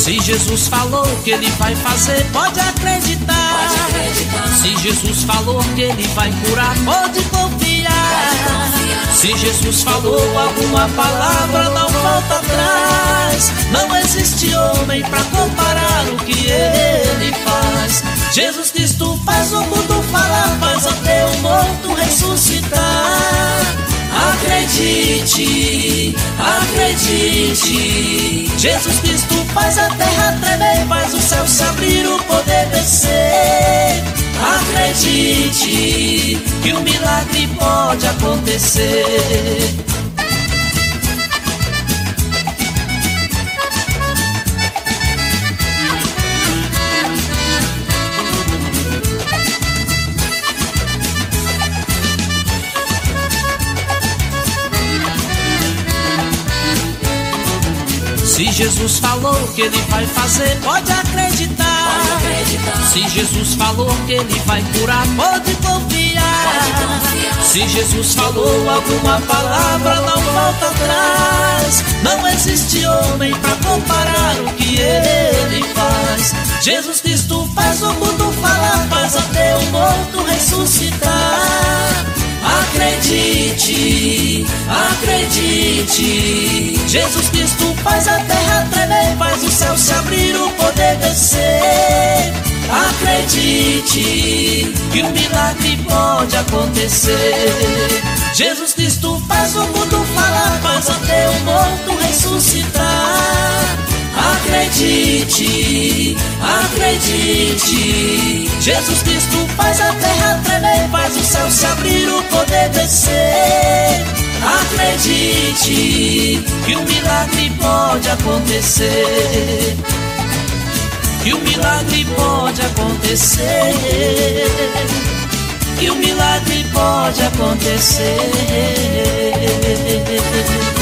Se Jesus falou que Ele vai fazer, pode acreditar. Se Jesus falou que Ele vai curar, pode confiar. Se Jesus falou alguma palavra, não volta atrás. Não existe homem pra comparar o que Ele faz. Jesus Cristo faz o mundo falar, faz até o morto ressuscitar. Acredite, acredite. Jesus Cristo faz a terra tremer, faz o céu se abrir, o poder descer. Acredite que o milagre pode acontecer. Se Jesus falou que Ele vai fazer, pode acreditar. Se Jesus falou que Ele vai curar, pode confiar. Se Jesus falou alguma palavra, não volta atrás. Não existe homem pra comparar o que Ele faz. Jesus Cristo faz o mundo falar, faz até o morto ressuscitar. Acredite, acredite. Jesus Cristo faz a terra tremer, faz o céu se abrir, o poder descer. Acredite que o milagre pode acontecer. Jesus Cristo faz o mundo falar, faz até o morto ressuscitar. Acredite, acredite. Jesus Cristo faz a terra tremer, faz o céu se abrir, o poder descer. Acredite que o milagre pode acontecer. Que o milagre pode acontecer. Que o milagre pode acontecer.